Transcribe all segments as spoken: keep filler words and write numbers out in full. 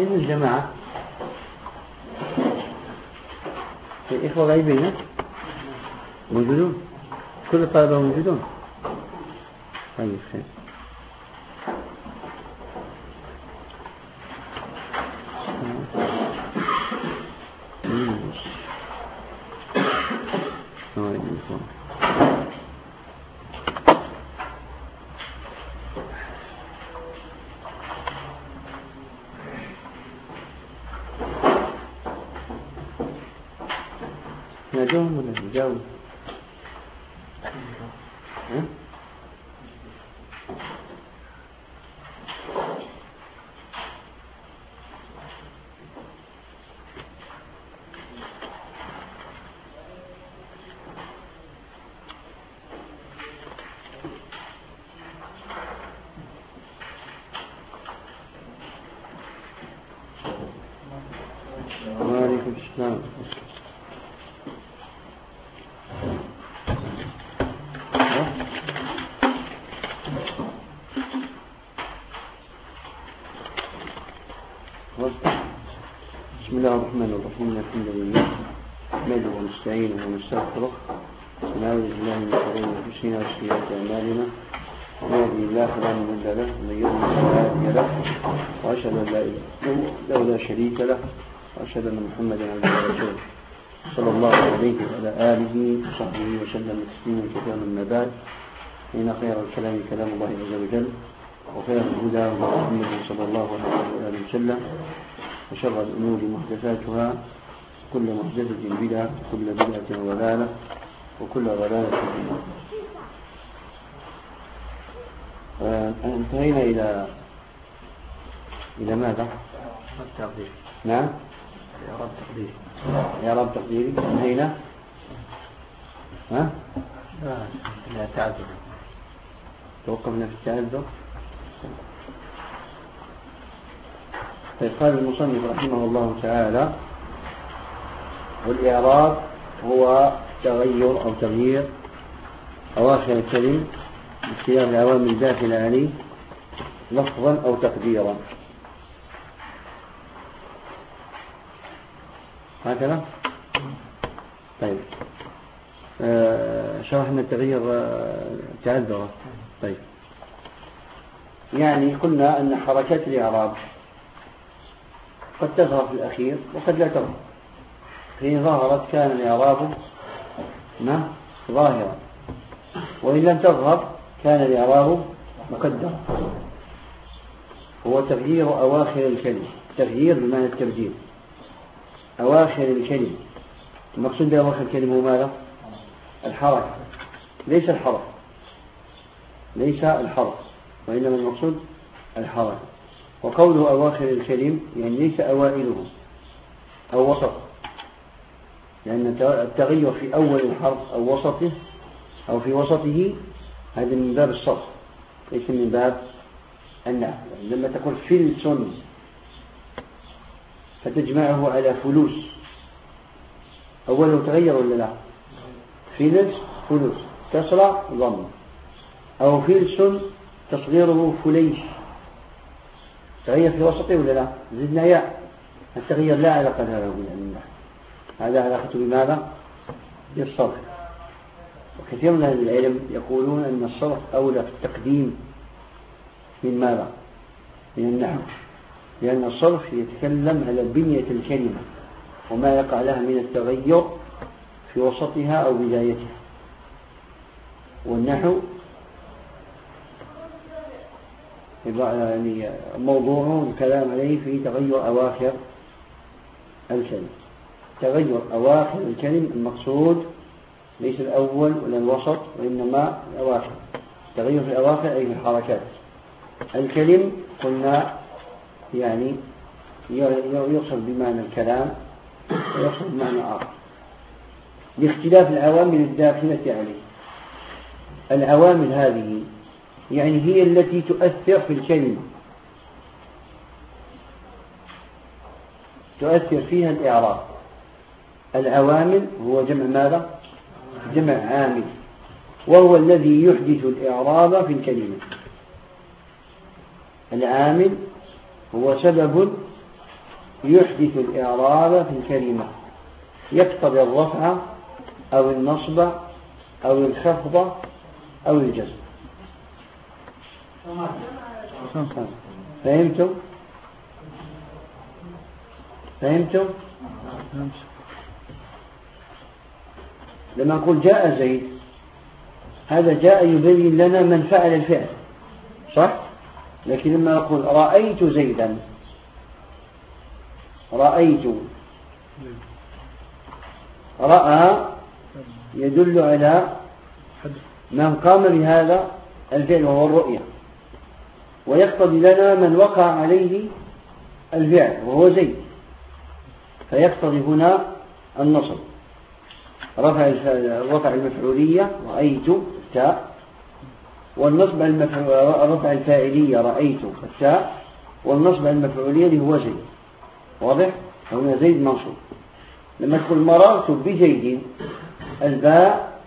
أين الجماعة؟ الإخوة غايبين موجودون؟ كل الطلبة موجودون؟ طيب خير. نجوم ولا نجاوب؟ ها؟ وعليكم السلام. بسم الله الرحمن الرحيم. الحمد لله نحمده ونستعينه ونستغفره ونعوذ بالله من شرور انفسنا وسيئات اعمالنا من يهده الله فلا مضل له ومن يضلل فلا هادي له واشهد ان لا اله الا الله لا شريك له واشهد ان محمدا عبده ورسوله صلى الله عليه وعلى اله وصحبه وسلم تسليما كثيرا. اما بعد فان خير الكلام كلام الله عز وجل وخير الهدى هدى محمد صلى الله عليه وسلم وشر الأمور محدثاتها كل محدثة بدعة وكل بدعة ضلالة وكل ضلالة في النار. انتهينا إلى إلى ماذا؟ التقدير. نعم. إعراب تقديري. إعراب تقديري. انتهينا. ها؟ لا لا تعذر. توقفنا في التعذر. قال المصنف رحمه الله تعالى: والإعراب هو تغير أو تغيير أواخر الكلم باختيار العوامل الداخلة عليه لفظا أو تقديرا. هكذا. طيب آه شرحنا التغيير آه تعذر. طيب يعني قلنا أن حركات الإعراب قد تظهر في الأخير وقد لا تظهر. فإن ظهرت كان الإعراب ظاهرا، وإن لم تظهر كان الإعراب مقدرا. هو تغيير أواخر الكلمة. تغيير بمعنى التبديل. أواخر الكلمة. المقصود بأواخر الكلمة هو ماذا؟ الحركة، ليس الحرف، ليس الحرف، وإنما المقصود الحركة. وقوله أواخر الكلم يعني ليس أوائله أو وسط، لأن التغير في أول الحرف أو وسطه أو في وسطه هذا من باب الصرف ليس من باب النحو. لما تقول فلس فتجمعه على فلوس، أوله تغير ولا لا؟ فلس فلوس كسرة ضم، أو فلس تصغيره فليش تغير في وسطه ولا لا؟ زدنا ياء. التغيير لا علاقة له بالنحو، هذا علاقته بماذا؟ بالصرف. وكثير من أهل العلم يقولون أن الصرف أولى في التقديم من ماذا؟ من النحو، لأن الصرف يتكلم على بنية الكلمة وما يقع لها من التغير في وسطها أو بدايتها، والنحو يعني موضوع الكلام عليه في تغير أواخر الكلم. تغير أواخر الكلم المقصود ليس الأول ولا الوسط، وإنما الأواخر. تغير في الأواخر أي في الحركات. الكلم قلنا يعني يقصد بمعنى الكلام ويقصد بمعنى آخر لاختلاف العوامل الداخلة عليه. العوامل هذه يعني هي التي تؤثر في الكلمة، تؤثر فيها الإعراب. العوامل هو جمع ماذا؟ جمع عامل، وهو الذي يحدث الإعراب في الكلمة. العامل هو سبب يحدث الإعراب في الكلمة يقتضي الرفع أو النصب أو الخفض أو الجزم. فهمتم؟ فهمتم؟ لما نقول جاء زيد هذا جاء يبين لنا من فعل الفعل صح؟ لكن لما نقول رأيت زيدا رأيت رأى يدل على من قام بهذا الفعل وهو الرؤية، ويقتضي لنا من وقع عليه الفعل وهو زيد، فيقتضي هنا النصب رفع رفع المفعولية رأيت التاء، والنصب رفع الفاعلية رأيت التاء، والنصب المفعولية اللي هو زيد. واضح؟ هنا زيد منصوب. لما تقول مررت بزيد الباء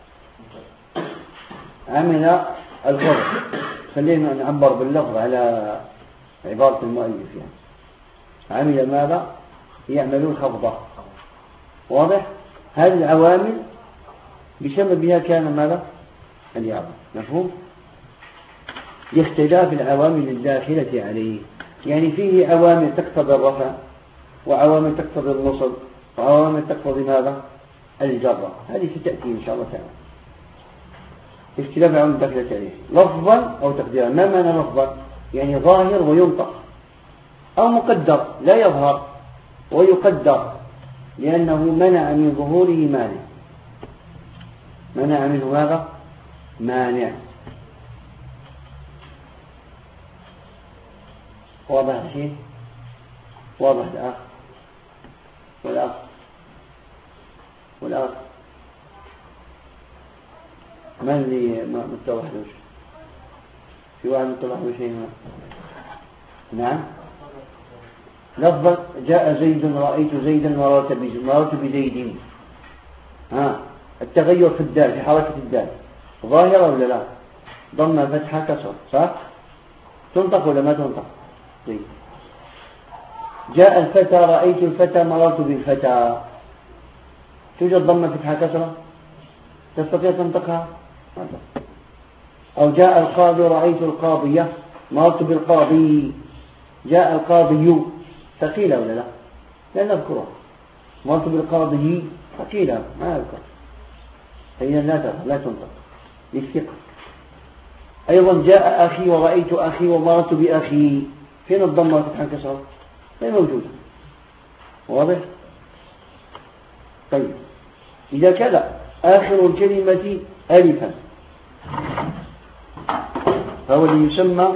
عمل الخبر، خلينا نعبر باللفظ على عبارة المؤلف يعني عمل ماذا؟ يعملون خفضة. واضح؟ هذه العوامل بسببها كان ماذا؟ الإعراب. مفهوم؟ لاختلاف العوامل الداخلة عليه، يعني فيه عوامل تقتضي الرفع وعوامل تقتضي النصب وعوامل تقتضي ماذا؟ الجر. هذه ستأتي إن شاء الله تعالى. اختلاف العوامل الداخلة عليه لفظا أو تقديرا. ما معنى لفظا؟ يعني ظاهر وينطق، أو مقدر لا يظهر ويقدر لأنه منع من ظهوره مانع. منع منه ماذا؟ مانع. واضح الشيء؟ واضح الآخر والآخر والآخر من اللي ما متوحدوش؟ في واحد متوحدوش هنا؟ نعم. لفظا جاء زيد رأيت زيدا مررت بزيد. ها التغير في الدال في حركة الدال ظاهرة ولا لا؟ ضم فتحة كسر صح؟ تنطق ولا ما تنطق؟ زيد. جاء الفتى رأيت الفتى مررت بالفتى، توجد ضم فتحة كسرة؟ تستطيع تنطقها؟ أو جاء القاضي رأيت القاضية مررت بالقاضي. جاء القاضي ثقيلة ولا لا؟ لا نذكرها. مررت بالقاضي ثقيلة ما نذكر، فإذا لا لا تنطق للثقة. أيضا جاء أخي ورأيت أخي ومررت بأخي، فين الضمة فتحة كسرة؟ غير موجودة. واضح؟ طيب إذا كان آخر الكلمة ألفا فهو اللي يسمى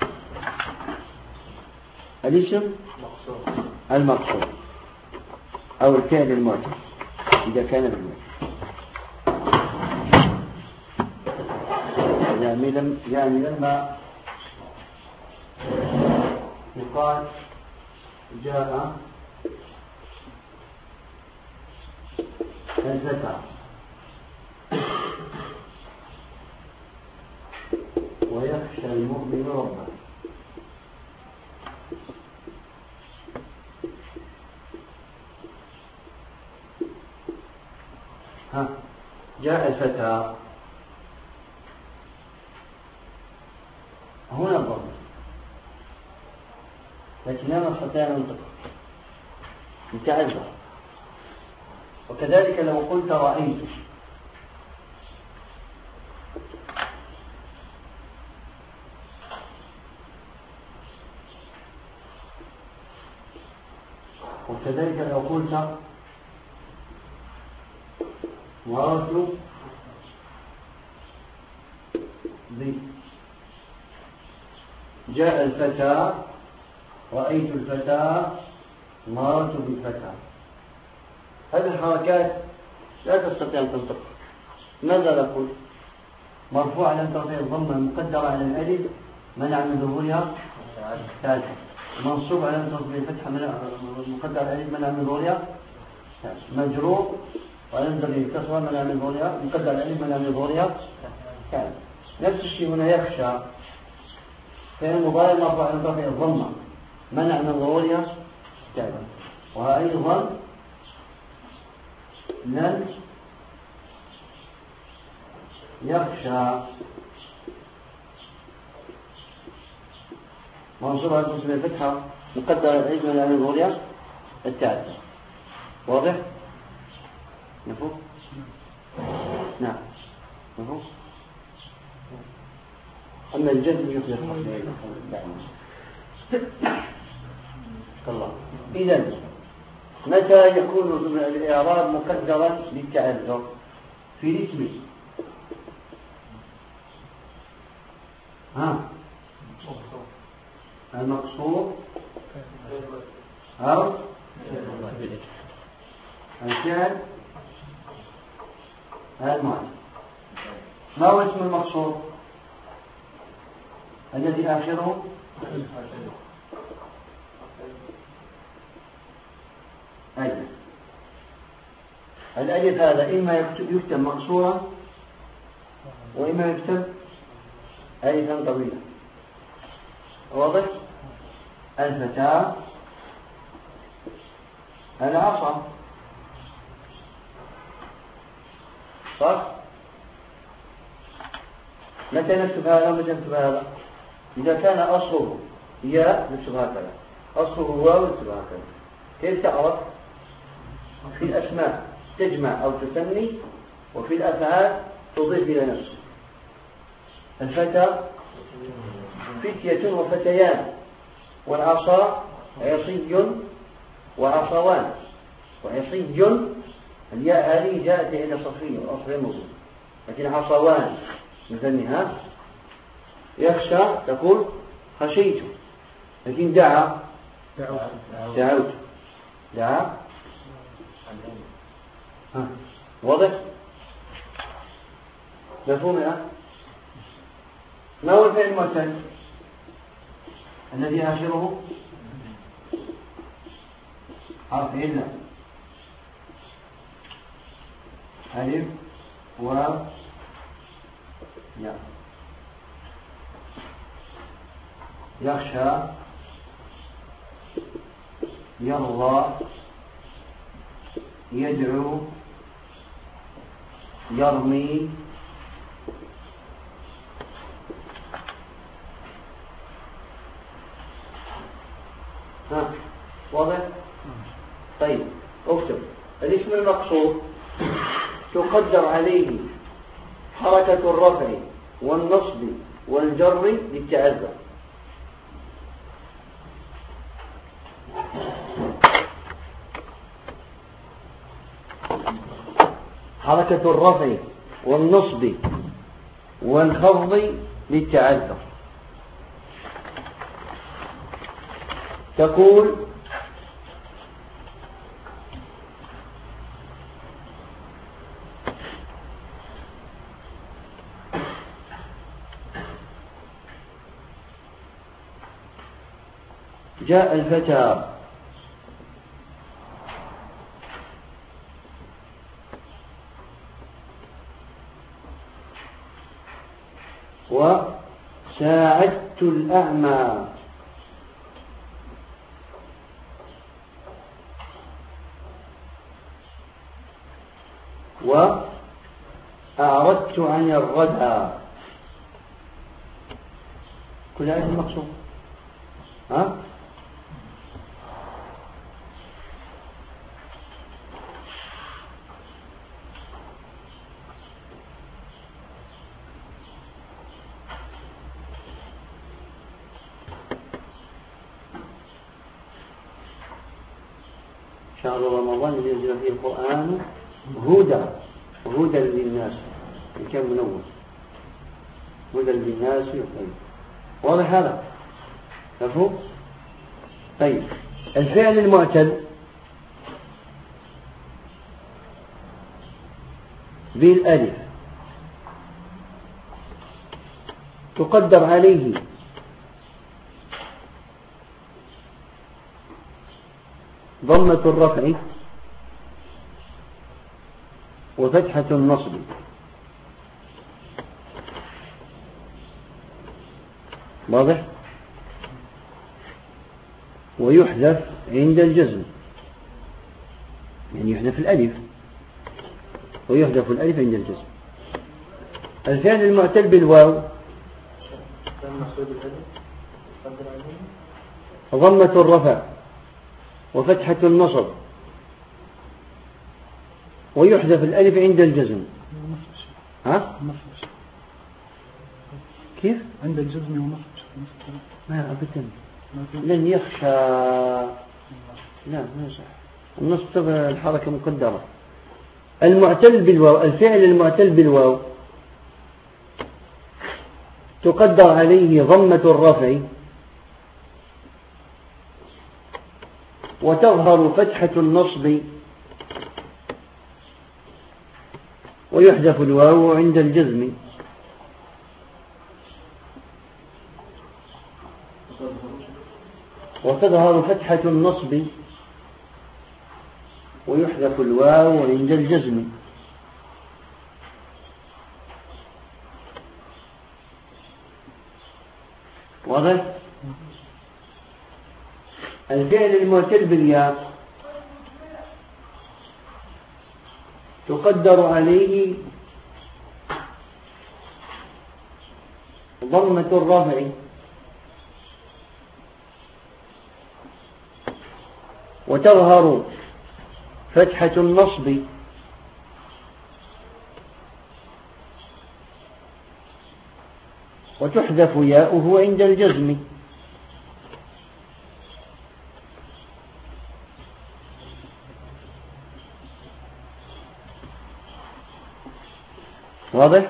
الاسم المقصور أو الفعل المعتل إذا كان بالمعتل. يعني, يعني لما يقال جاء الفتى ويخشى المؤمن ربه، ها جاء الفتى هنا الضم، لكن لا نستطيع أن ننطق متعذر. وكذلك لو قلت رأيت وكذلك لو قلت مررت بي. جاء الفتى رأيت الفتى مررت بالفتى. هذه الحركات لا تستطيع أن تنطق. ماذا نقول؟ مرفوع لم ترفع الضمة المقدرة على الألف منع من ظهورها ثالث، منصوب على لم ترفع الفتحة المقدرة على الألف منع من ظهورها ثالث، مجرور ولم ترفع الكسرة منع من ظهورها مقدر على الألف منع من ظهورها ثالث. نفس الشيء هنا يخشى كان المضارع مرفوع لم ترفع الضمة منع من ظهورها ثالث. وأيضا لن يخشى منصوبها باسم الفتحة مقدر العلم من الغولية التعدى. واضح؟ مفهوم؟ نعم مفهوم؟ أما الجزم يخرج الله. إذن متى يكون الإعراب مقدرا للتعذر؟ في الاسم ها المقصور أو الفعل المعنى. ما هو اسم المقصور؟ الذي آخره ألف. الألف هذا إما يكتب مقصورا وإما يكتب ألفا طويلا. واضح؟ الفتاة العصا صح؟ متى نكتب هذا ومتى نكتب هذا؟ إذا كان أصله ياء نكتب هكذا، أصله واو نكتب هكذا. كيف تعرف؟ في الأسماء تجمع أو تثني، وفي الأفعال تضيف إلى نفسه. الفتى فتية وفتيان، والعصا عصي وعصوان. وعصي الياء هذه جاءت إلى صفي والأصل يمضي، لكن عصوان مثنها. يخشى تقول خشيت، لكن دعا دعوت دعا. واضح؟ مفهوم الآن؟ ما هو الفعل المعتل الذي آخره حرف إلا ألف واو ياء؟ يخشى يرضى يدعو يرمي ها واضح؟ طيب اكتب الاسم المقصور تقدر عليه حركة الرفع والنصب والجر للتعذر. حركة الرفع والنصب والخفض للتعذر. تقول جاء الفتى وساعدت الأعمى وأعرضت عن الردى. كل هذا المقصود. ها شهر رمضان الذي ينزل فيه القرآن هدى هدى للناس. كم منور هدى للناس. طيب واضح هذا؟ مفهوم؟ طيب الفعل المعتل بالألف تقدر عليه ضمة الرفع وفتحة النصب. واضح؟ ويحذف عند الجزم. يحذف الألف، ويحذف الألف عند الجزم. الفعل المعتل بالواو ضمة الرفع وفتحة النصب، ويحذف الألف عند الجزم. ها؟ كيف؟ عند الجزم ونصب. ما أبدا لن يخشى. لا ما صح، النصب الحركة مقدرة. المعتل بالواو، الفعل المعتل بالواو تقدر عليه ضمة الرفع وتظهر فتحة النصب، ويحذف الواو عند الجزم. وتظهر فتحة النصب ويحذف الواو عند الجزم. واضح؟ الفعل المعتل بالياء تقدر عليه ضمة الرفع وتظهر فتحة النصب وتحذف ياؤه عند الجزم. واضح؟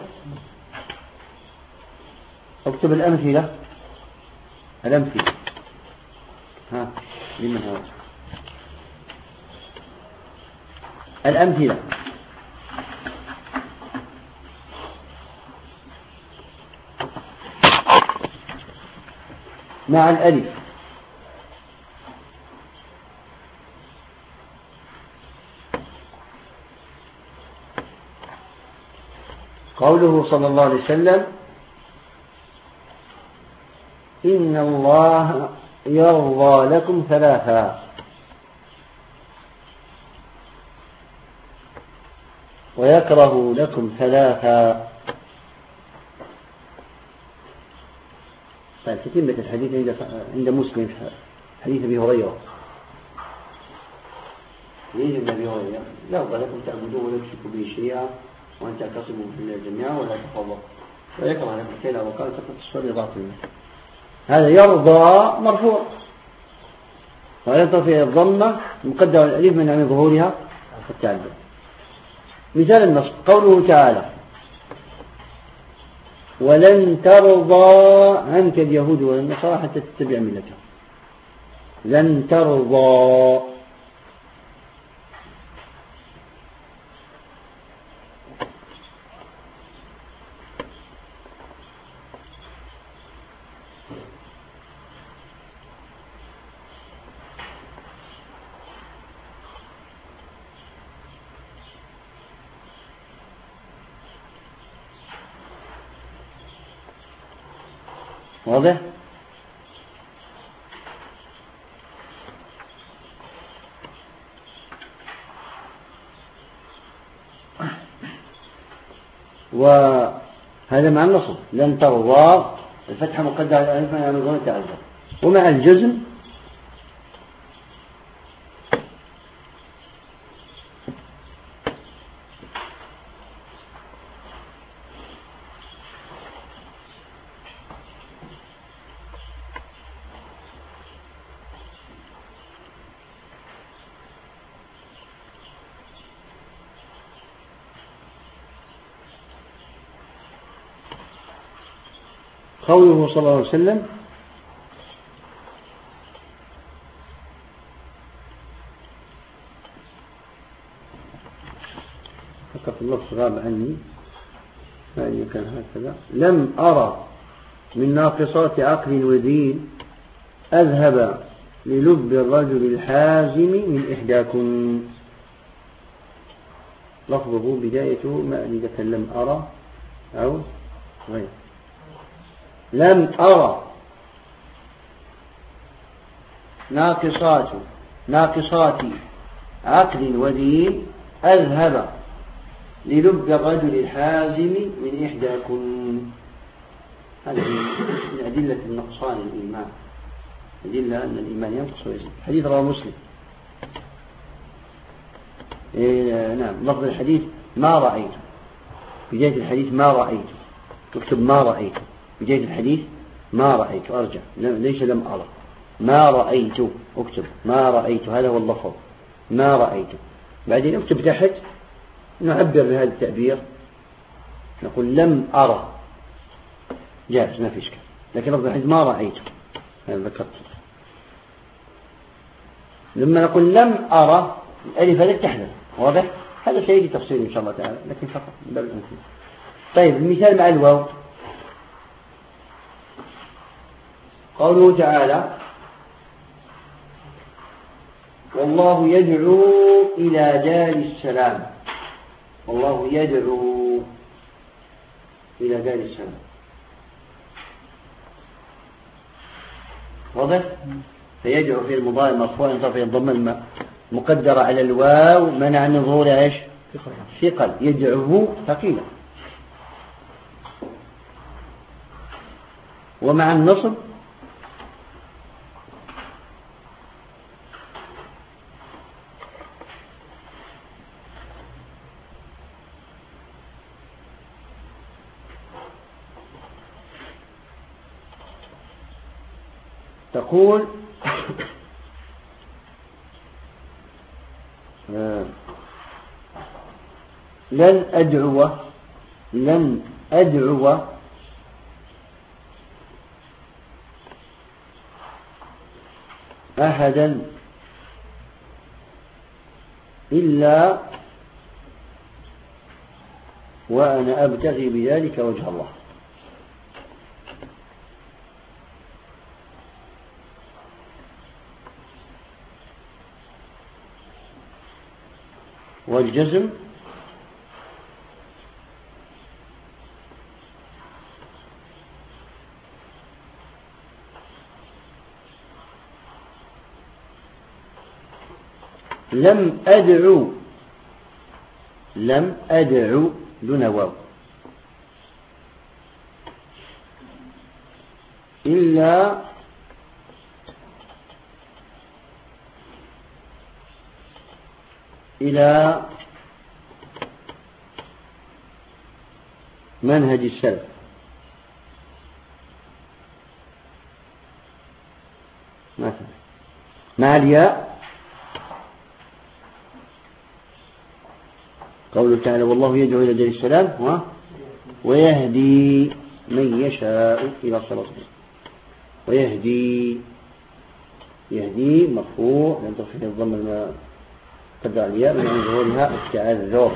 اكتب الأمثلة. الأمثلة ها لمن هذا الأمثلة؟ مع الألف قوله صلى الله عليه وسلم: إن الله يرضى لكم ثلاثا ويكره لكم ثلاثا. طيب تتمة الحديث عند مسلم حديث أبي هريرة. ليه ابن أبي هريرة؟ يرضى لكم تعبدوه ولا تشركوا به شيئا وأن تعتصموا بالله جميعا ولا تفرقوا، ويكره لكم كلا وقال تقتصر لضعفه. هذا يرضى مرفوع ويرضى الضمة مقدر الألف من عن ظهورها التعدد. مثال النصب قوله تعالى: ولن ترضى عنك اليهود والنصارى حتى تتبع ملتهم. لن ترضى. واضح؟ وهذا مع النصب. لن ترضى الفتحة مقدرة على الألف من أمازون تعذر. ومع الجزم قوله صلى الله عليه وسلم: فقط اللفظ غاب عني ما كان هكذا: لم أرى من ناقصات عقل ودين أذهب للب الرجل الحازم من إحداكم. لفظه بدايته ما إذا لم أرى أو غير. لم أرى ناقصات ناقصات عقل ودين أذهب للب الرجل الحازم من إحداكن. هذه من أدلة النقصان الإيمان، أدلة أن الإيمان ينقص ويزيد. حديث رواه مسلم. إيه نعم، لفظ الحديث ما رأيت، بداية الحديث ما رأيت، اكتب ما رأيت بداية الحديث ما رأيت، أرجع ليس لم أرى، ما رأيت، اكتب ما رأيت، هذا هو اللفظ ما رأيت. بعدين اكتب تحت نعبر بهذا التعبير، نقول لم أرى، جاهز ما في إشكال. لكن لفظ الحديث ما رأيت أنا ذكرت. لما نقول لم أرى الألف هذا تحذف، واضح؟ هذا سيجي تفصيل إن شاء الله تعالى، لكن فقط من باب الأمثلة. طيب المثال مع الواو، قوله تعالى والله يدعو إلى دار السلام، والله يدعو إلى دار السلام، واضح؟ فيدعو في المضارع مرفوع في الضمة مقدرة على الواو منع من ظهور ايش؟ ثقل، يدعو ثقيلا. ومع النصب تقول لن أدعو لن أدعو أحدا إلا وأنا أبتغي بذلك وجه الله. والجزم لم أدعو لم أدعو دون واو إلا إلى منهج السلف. مثلا مع الياء قوله تعالى والله يدعو إلى دار السلام ويهدي من يشاء إلى صراط المستقيم. ويهدي يهدي مرفوع لأن تصحيح الضم الماء قدر الياء من عند ظهورها التعذر.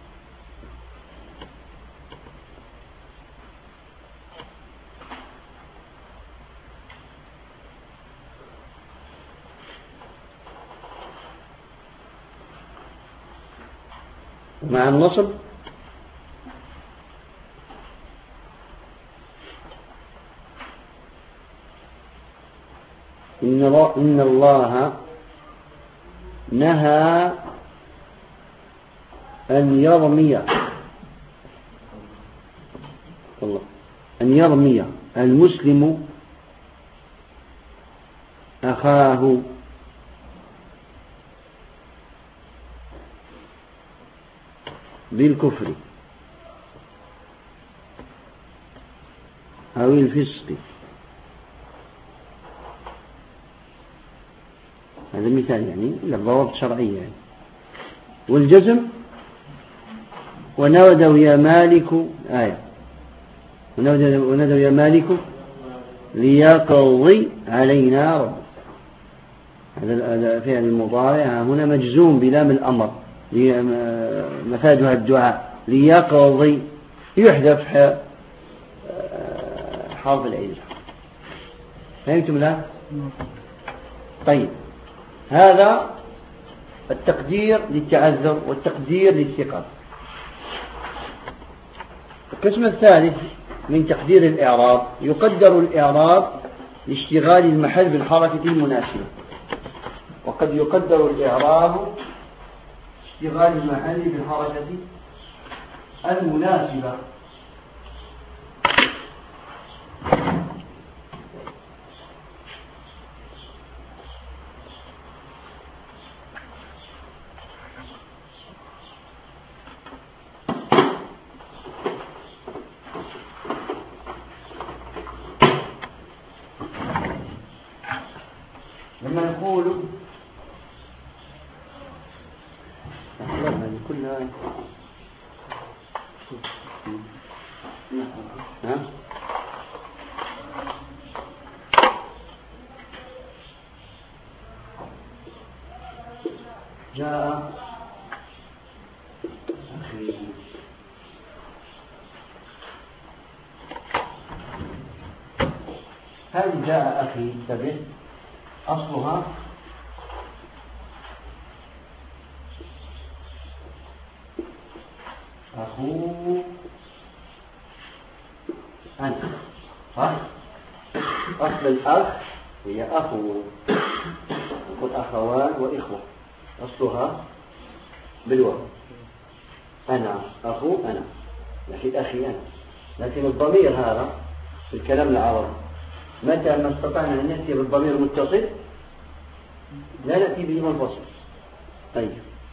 مع النصب إن الله, إن الله نهى أن يرمي الله أن يرمي المسلم أخاه بالكفر أو الفسق. هذا مثال يعني للضوابط شرعية يعني. والجزم ونودوا يا مالك آية ونودوا يا مالك ليقضي علينا رب. هذا فعل المضارع هنا مجزوم بلام الأمر مفادها الدعاء ليقضي يحذف حرف العلة. فهمتم لا؟ طيب هذا التقدير للتعذر والتقدير للثقة. القسم الثالث من تقدير الإعراب يقدر الإعراب لاشتغال المحل بالحركة المناسبة. وقد يقدر الإعراب اشتغال المحل بالحركة المناسبة. لما نقول هذه كلها ها جاء أخي هذه جاء أخي انتبه أصلها أخو أنت صح؟ أصل الأخ هي أخو، نقول أخوان وإخوة، أصلها بالواو. أنا أخو أنا، لكن أخي أنا. لكن الضمير هذا في الكلام العربي متى ما استطعنا أن نأتي بالضمير المتصل لا نأتي به منفصل. طيب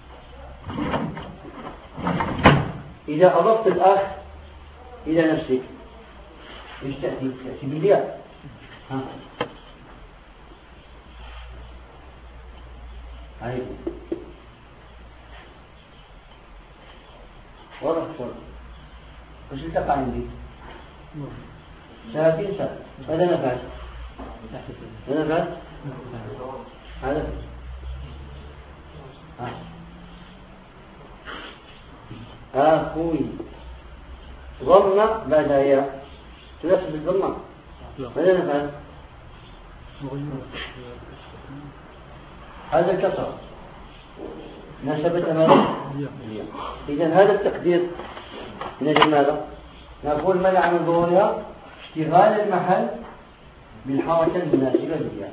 إذا أضفت الأخ إلى نفسك إيش تأتي؟ تأتي بالياء. ها هاي واضح شو وش التقى عندي؟ ثلاثين سنة. هذا نفعل هذا نفعل هذا أخوي ضمة بعد ياء تنفذ الضمة. ماذا نفعل؟ هذا الكسر نسبت أمامه. إذن هذا التقدير نجد ماذا؟ نقول منع من ظهورها اشتغال المحل بالحركة المناسبة للياء.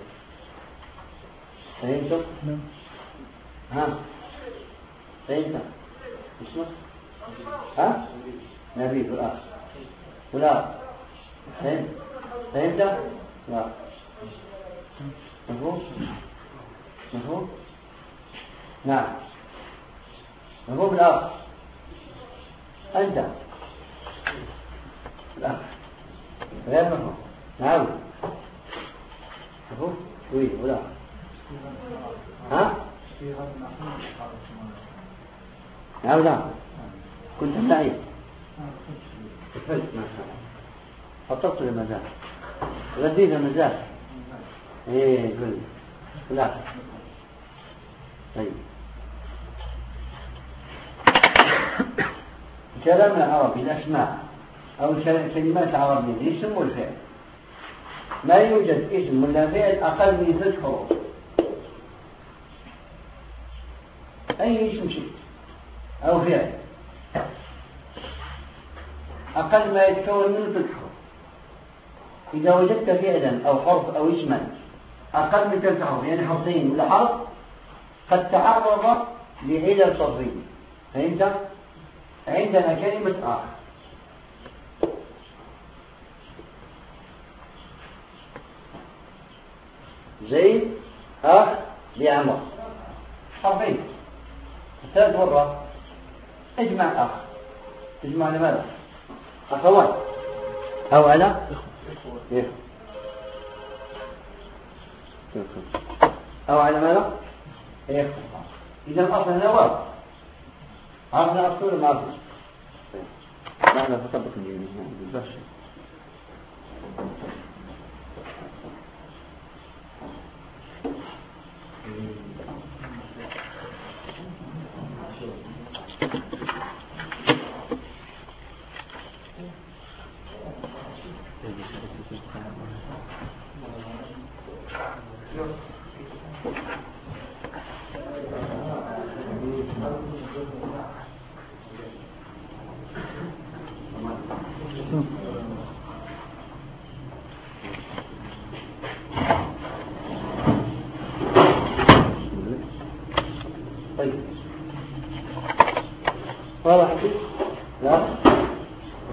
فهمتم؟ ها فهمت؟ اسمه ها نبي الآخر ولا فهمت؟ فهمت؟ لا مفهوم؟ مفهوم؟ نعم مفهوم. الآخر أنت الآخر غير مفهوم. نعم مفهوم؟ وي ولا ها نعم نعم كنت معي قفلت ما شاء الله خططت المزاج غديت المزاج. ايه قل لا طيب كلام العربي الأسماء أو كلمات عربية اسم والفعل ما يوجد اسم ولا فعل أقل من ثلاث حروف. أي اسم شيء أو فعل أقل ما يتكون من ثلاث حروف. إذا وجدت فعلا أو حرف أو اسما أقل من ثلاث حروف يعني حرفين ولا حرف قد تعرض لعلل صرفية. فهمت؟ عندنا كلمة آخر زيد أخ لعمر حرفين. ثالث مرة اجمع أخ تجمع لماذا؟ أخوان أو على إيه؟ أو على ماذا؟ إيه؟ إذا الأصل هنا واحد. عرفنا أصول ما عرفنا. لا لا تطبق الجميع بالبش.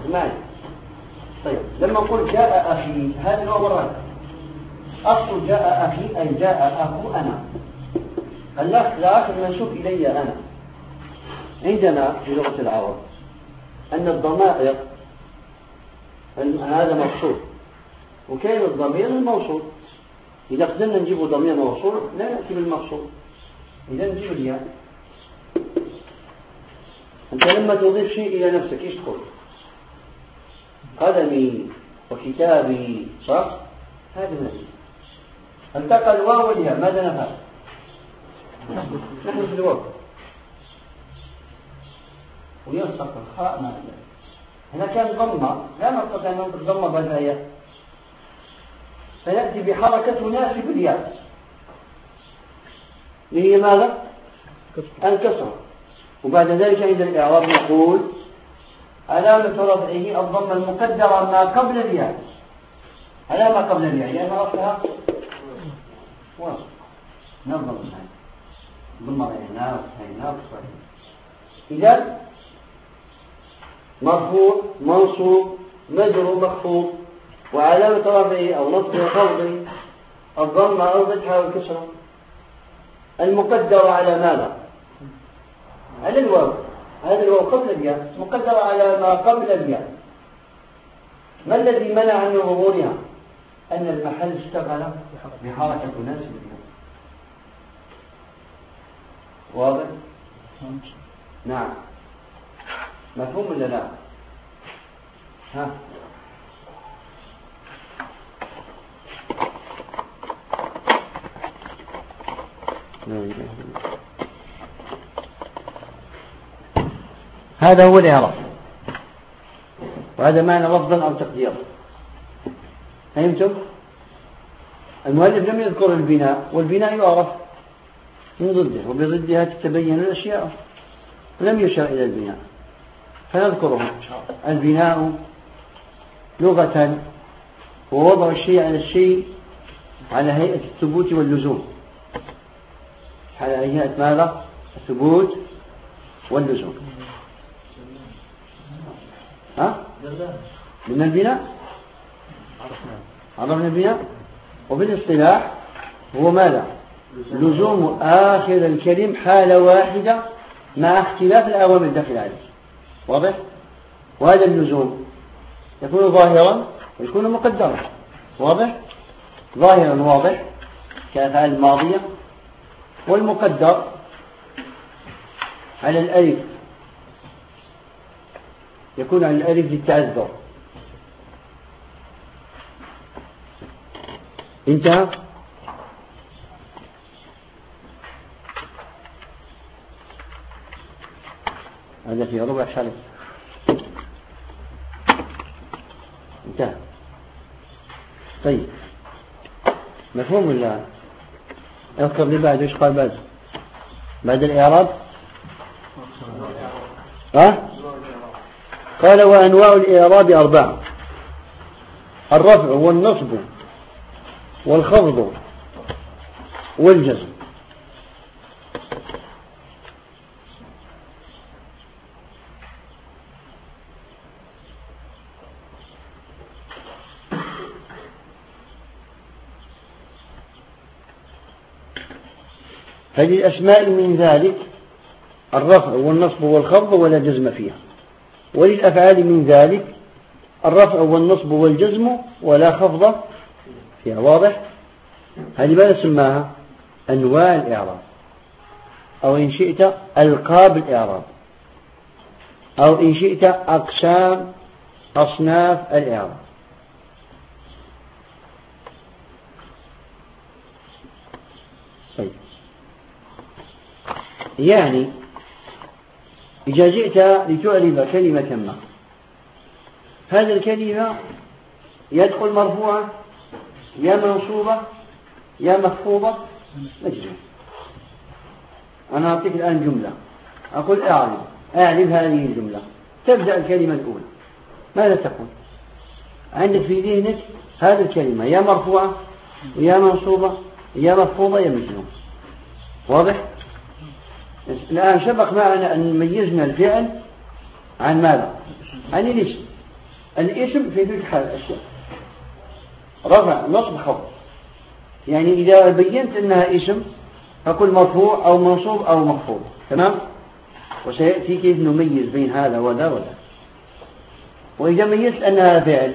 اسمعني. طيب لما نقول جاء أخي هذا الواو الراجع، أصل جاء أخي أي جاء أخو أنا، الأخ المنسوب إلي أنا. عندنا في لغة العرب أن الضمائر هذا موصول وكان الضمير الموصول. إذا قدرنا نجيب ضمير موصول لا نأتي بالموصول، إذا نجيب الياء. أنت لما تضيف شيء إلى نفسك إيش تقول؟ قلمي وكتابي، صح؟ هذا نفسي. التقى الواو والياء ماذا نفعل؟ نحن في الواو ويلصق الخاء مع الياء. هنا كان ضمة لا نستطيع أن ننطق ضمة بعد الياء، فيأتي بحركة تناسب الياء اللي هي ماذا؟ الكسرة. وبعد ذلك عند الإعراب نقول علامة رفعه الضمة المقدرة ما قبل الياء. علامة قبل الياء يعني رفعها واصل نظم الآن ضمة هنا هنا صحيح. إذا مرفوع منصوب مجرور مخفوض وعلامة رفعه أو نصبه خفضه الضمة أو فتحة والكسرة المقدرة على ماذا؟ على الواو. هذا الواو قبل الياء مقدرة على ما قبل الياء. ما الذي منع من ظهورها؟ أن المحل اشتغل بحركة تناسب الياء. واضح؟ نعم. مفهوم ولا لا؟ ها؟ هذا هو الإعراب، وهذا معنى لفظا أو تقديرا. فهمتم؟ المؤلف لم يذكر البناء، والبناء يعرف من ضده وبضدها تتبين الأشياء، لم يشر إلى البناء فنذكره. البناء لغة هو وضع الشيء على الشيء على هيئة الثبوت واللزوم. على هيئة ماذا؟ الثبوت واللزوم. ها؟ من البناء عرفنا البناء. وبالاصطلاح هو ماذا؟ لزوم آخر الكلم حالة واحدة مع اختلاف الأوامر الداخل عليه. واضح؟ وهذا اللزوم يكون ظاهرا ويكون مقدرا. واضح؟ ظاهرا واضح كالأفعال الماضية، والمقدر على الألف يكون على الألف للتعذر. انتهى. هذا في ربع شرط. انتهى. طيب مفهوم ولا؟ اذكر لي بعد ايش قال بعد بعد الإعراب. ها؟ قال وأنواع الإعراب أربعة: الرفع والنصب والخفض والجزم. فللأسماء من ذلك الرفع والنصب والخفض ولا جزم فيها، وللأفعال من ذلك الرفع والنصب والجزم ولا خفض فيها. واضح؟ هذه ماذا سماها؟ أنواع الإعراب، أو إن شئت ألقاب الإعراب، أو إن شئت أقسام أصناف الإعراب. طيب يعني إذا جئت لتعرب كلمة ما، هذه الكلمة يدخل مرفوعة يا منصوبة يا مخفوضة مجزومة. أنا أعطيك الآن جملة، أقول أعرب أعرب هذه الجملة، تبدأ الكلمة الأولى ماذا تقول؟ عندك في ذهنك هذه الكلمة يا مرفوعة يا منصوبة يا مخفوضة يا مجزومة. واضح؟ الآن سبق معنا أن ميزنا الفعل عن ماذا؟ عن الاسم. الاسم في ذلك حال الأشياء رفع نصب خفض. يعني إذا بينت أنها اسم فقل مرفوع أو منصوب أو مخفوض. تمام. وسيأتي كيف نميز بين هذا وذا وذا. وإذا ميزت أنها فعل،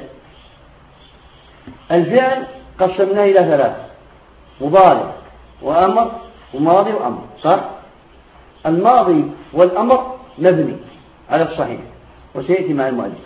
الفعل قسمناه إلى ثلاث: مضارع وأمر وماضي وأمر. صح؟ الماضي والأمر مبني على الصحيح وسيأتي مع المؤلف.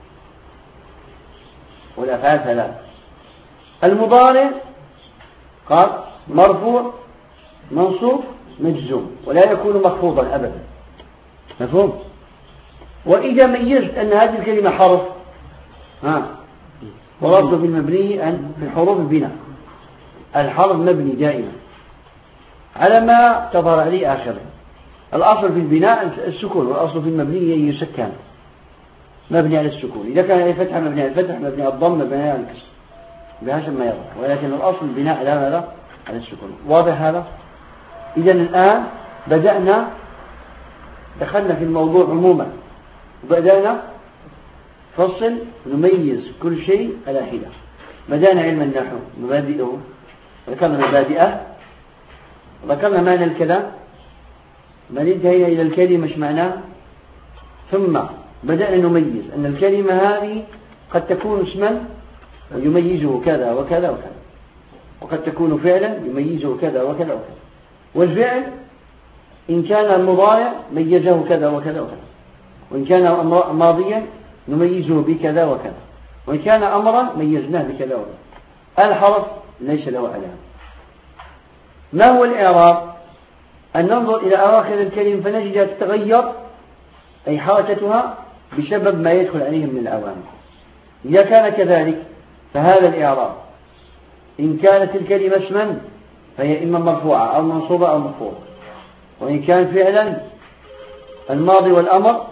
والأفعال ثلاث. المضارع قال مرفوع منصوب مجزوم ولا يكون مخفوضا أبدا. مفهوم؟ وإذا ميزت أن هذه الكلمة حرف، ها وربط بالمبني أن في حروف البناء. الحرف مبني دائما على ما تظهر عليه آخره. الأصل في البناء السكون، والأصل في المبني يسكن مبني على السكون. إذا كان الفتح مبني على الفتح، مبني على الضم، مبني على الكسر، بهذا ما يظهر. ولكن الأصل البناء على ماذا؟ على السكون. واضح هذا؟ إذا الآن بدأنا دخلنا في الموضوع عموما، وبدأنا فصل نميز كل شيء على حدة. بدأنا علم النحو مبادئه، ذكرنا مبادئه، ذكرنا معنى الكلام، بل انتهينا إلى الكلمة مش معناه، ثم بدأنا نميز أن الكلمة هذه قد تكون اسما ويميزه كذا وكذا وكذا، وقد تكون فعلا يميزه كذا وكذا وكذا. والفعل إن كان المضارع ميزه كذا وكذا وكذا، وإن كان ماضيا نميزه بكذا وكذا، وإن كان أمرا ميزناه بكذا وكذا. الحرف ليس له علامة. ما هو الإعراب؟ أن ننظر إلى أواخر الكلمة فنجدها تتغير، أي حركتها بسبب ما يدخل عليه من العوامل. إذا كان كذلك فهذا الإعراب. إن كانت الكلمة اسما فهي إما مرفوعة أو منصوبة أو مخفوضة، وإن كان فعلا الماضي والأمر.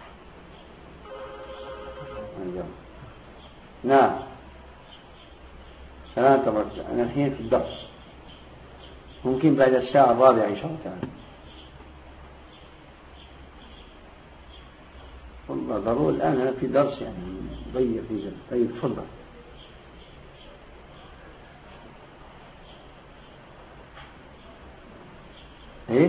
نعم سلام تبارك. أنا الحين في الدرس، ممكن بعد الساعة الرابعة إن شاء الله تعالى. والله ضروري الآن أنا في درس يعني ضيق في جل. طيب تفضل. إيه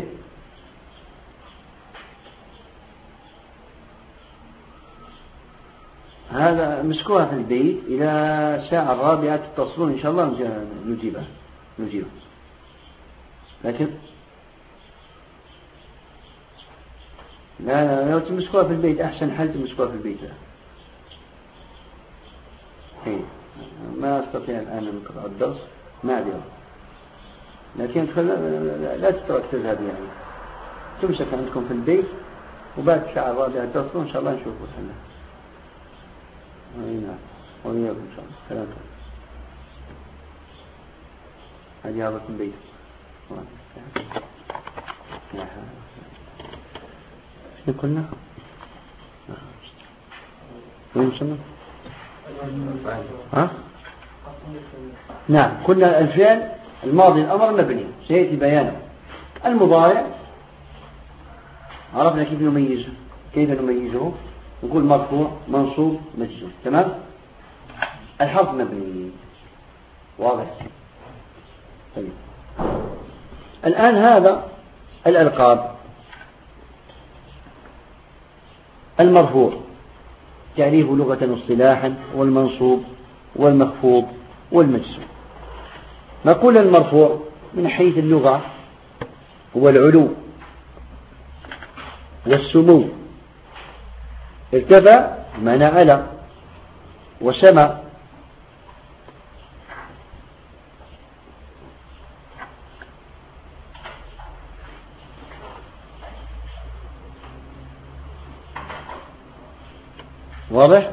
هذا مسكوها في البيت إلى الساعة الرابعة تتصلون إن شاء الله نجيبها نجيبها. لكن لا لا لو تمسكوها في البيت أحسن حل تمسكوها في البيت. إيه ما أستطيع الآن أن أقرأ الدرس ما أدري، لكن لا تتركز هذه يعني تمسك عندكم في البيت وبعد الساعة الرابعة تتصلون إن شاء الله نشوفه سنة. نعم وإياكم إن شاء الله. سلام. هذه هذا البيت. شنو قلنا؟ وين وصلنا؟ ها؟ نعم قلنا الفعل الماضي الأمر مبني سيأتي بيانه. المضارع عرفنا كيف نميزه، كيف نميزه نقول مرفوع منصوب مجزوم. تمام. الحرف مبني واضح. طيب الآن هذا الألقاب. المرفوع تعريف لغة واصطلاحا، والمنصوب والمخفوض والمجزوم. نقول المرفوع من حيث اللغة هو العلو والسمو. ارتفع معنى على، وسمى واضح.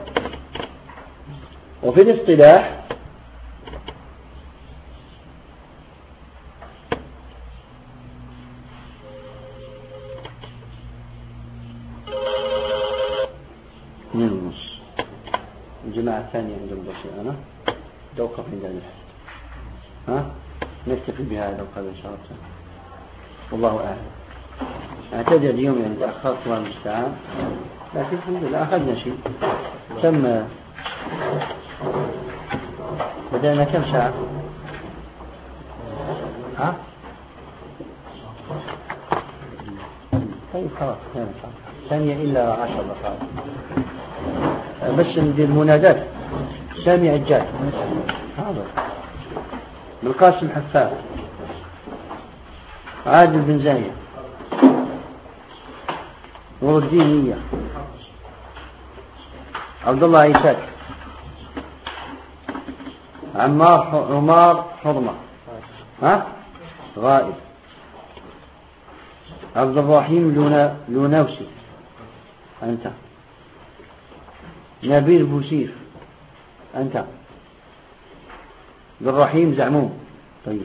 وفي الاصطلاح اثنين ونص. الجماعة الثانية عندهم بسيء. أنا توقف عند الحد. ها نكتفي بهذا القدر إن شاء الله. والله أعلم. أعتذر اليوم يعني تأخرت والمستعان، لكن الحمد لله أخذنا شيء. تم بدأنا كم ساعة؟ ها؟ طيب خلاص ثانية إلا عشر دقائق بس ندير منادات. سامي عجاج هذا بالقاسم حفاظ، عادل بن زايد، نور الدين نية، عبد الله عيساك، عمار عمار حرمة، ها غائب، عبد الرحيم لونا لوناوسي أنت، نبيل بوسيف أنت، عبد الرحيم زعموم. طيب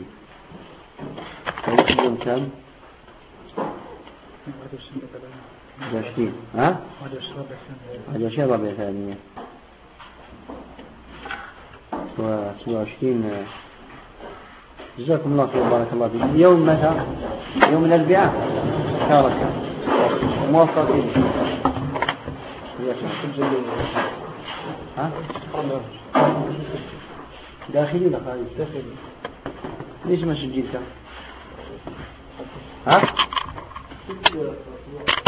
يوم كم؟ عشرين. ها؟ عشرين ربع ثانية وسبعة وعشرين. جزاكم الله خير بارك الله فيك. يوم متى؟ يوم الأربعاء شارك موفقين. ها؟ داخلي ولا خارجي؟ داخلي. ليش ما سجلت؟ ها؟